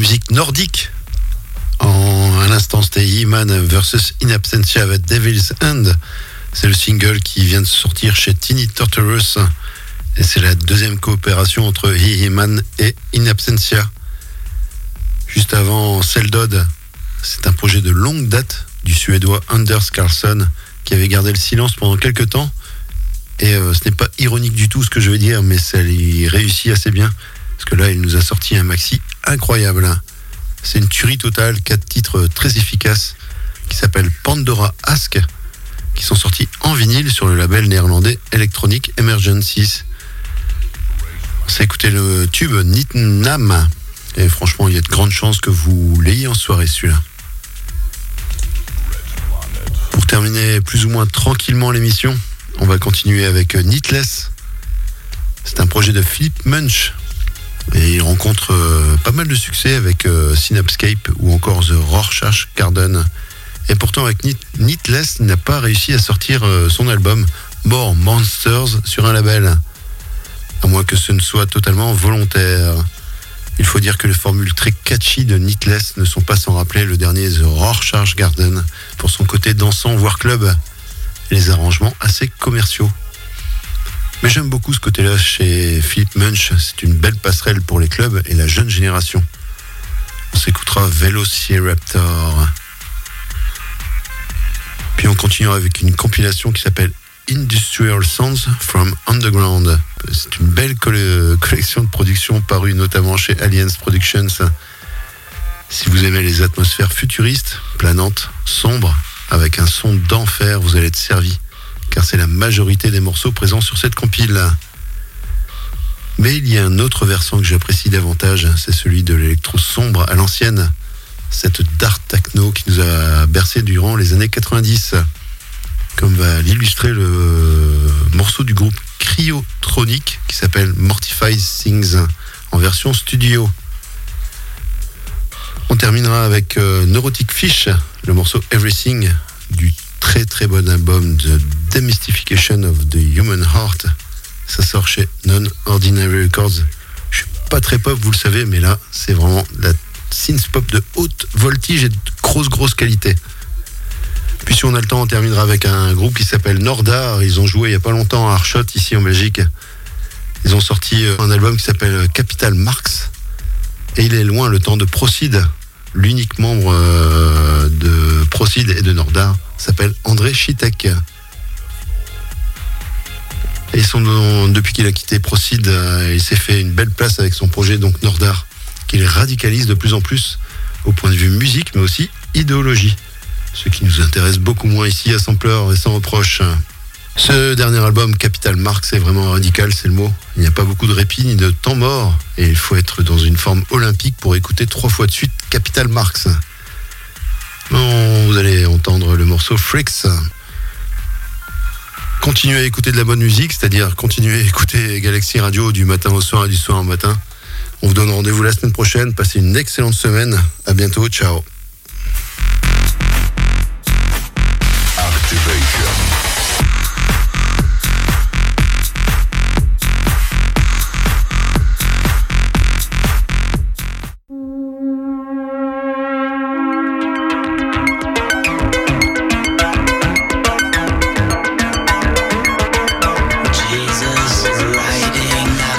musique nordique. En, à l'instant, c'était He-Man versus In Absentia avec Devil's Hand. C'est le single qui vient de sortir chez Tiny Tortoise. Et c'est la deuxième coopération entre He-Man et In Absentia. Juste avant, Seldod, c'est un projet de longue date du suédois Anders Carlsson qui avait gardé le silence pendant quelques temps. Et euh, ce n'est pas ironique du tout ce que je vais dire, mais ça lui réussit assez bien. Parce que là, il nous a sorti un maxi incroyable. C'est une tuerie totale, quatre titres très efficaces qui s'appellent Pandora Ask, qui sont sortis en vinyle sur le label néerlandais Electronic Emergencies. On s'est écouté le tube Nitnam, et franchement, il y a de grandes chances que vous l'ayez en soirée celui-là. Pour terminer plus ou moins tranquillement l'émission, on va continuer avec Neatless. C'est un projet de Philip Munch et il rencontre euh, pas mal de succès avec euh, Synapscape ou encore The Rorschach Garden. Et pourtant avec Neatless, il n'a pas réussi à sortir euh, son album More Monsters sur un label, à moins que ce ne soit totalement volontaire. Il faut dire que les formules très catchy de Neatless ne sont pas sans rappeler le dernier The Rorschach Garden pour son côté dansant voire club et les arrangements assez commerciaux. Mais j'aime beaucoup ce côté-là chez Philip Munch, c'est une belle passerelle pour les clubs et la jeune génération. On s'écoutera Velociraptor. Puis on continuera avec une compilation qui s'appelle Industrial Sounds from Underground. C'est une belle coll- collection de productions parues notamment chez Aliens Productions. Si vous aimez les atmosphères futuristes, planantes, sombres, avec un son d'enfer, vous allez être servi, car c'est la majorité des morceaux présents sur cette compile. Mais il y a un autre versant que j'apprécie davantage, c'est celui de l'électro sombre à l'ancienne, cette dark techno qui nous a bercé durant les années quatre-vingt-dix, comme va l'illustrer le morceau du groupe Cryotronic qui s'appelle Mortified Things en version studio. On terminera avec euh, Neurotic Fish, le morceau Everything du très très bon album The Demystification of the Human Heart. Ça sort chez Non-Ordinary Records. Je suis pas très pop, vous le savez, mais là, c'est vraiment la synth pop de haute voltige et de grosse grosse qualité. Puis si on a le temps, on terminera avec un groupe qui s'appelle Nordar. Ils ont joué il y a pas longtemps à Arshot ici en Belgique. Ils ont sorti un album qui s'appelle Capital Marx. Et il est loin le temps de Procid. L'unique membre euh, de Procid et de Nordar s'appelle André Chitek. Et son, depuis qu'il a quitté Procid, euh, il s'est fait une belle place avec son projet, donc Nordar, qu'il radicalise de plus en plus au point de vue musique, mais aussi idéologie. Ce qui nous intéresse beaucoup moins ici à Sampler et sans reproche. Ce dernier album, Capital Marx, est vraiment radical, c'est le mot. Il n'y a pas beaucoup de répit ni de temps mort. Et il faut être dans une forme olympique pour écouter trois fois de suite Capital Marx. Bon, vous allez entendre le morceau Freaks. Continuez à écouter de la bonne musique, c'est-à-dire continuez à écouter Galaxy Radio du matin au soir et du soir au matin. On vous donne rendez-vous la semaine prochaine. Passez une excellente semaine. À bientôt. Ciao.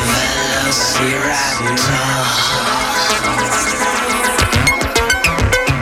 Velociraptor.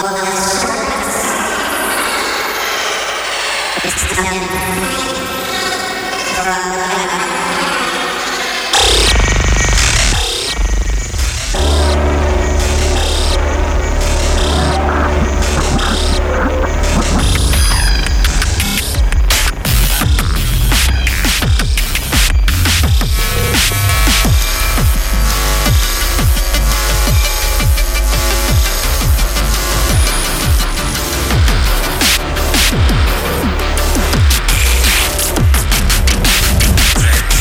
Red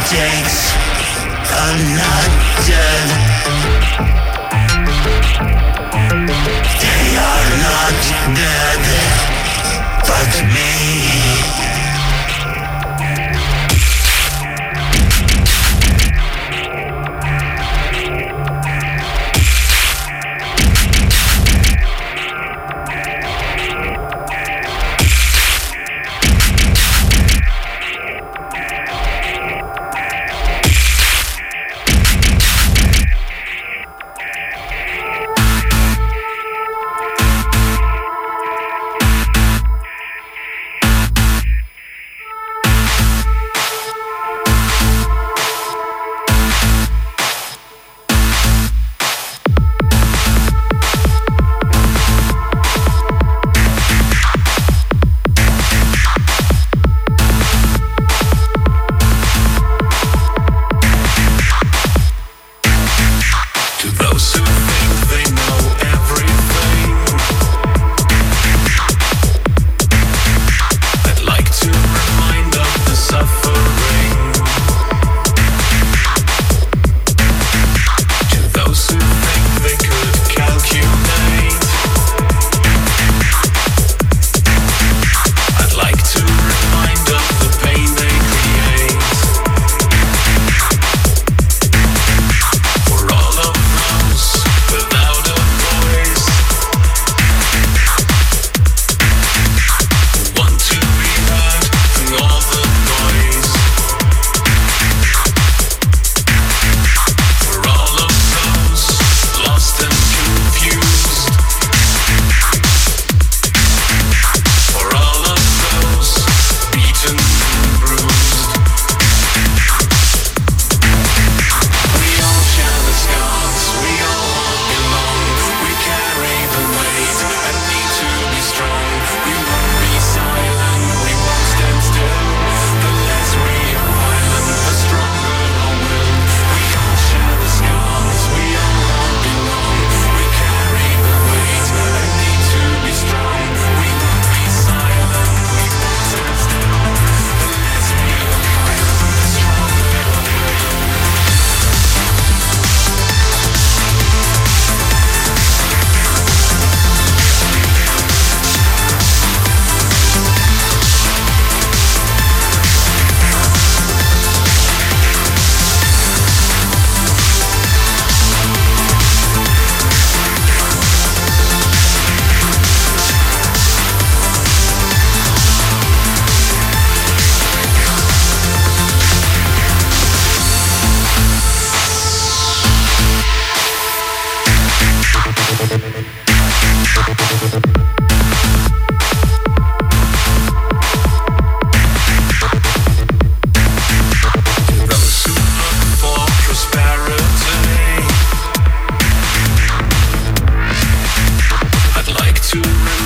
takes another. They are not dead, but me. To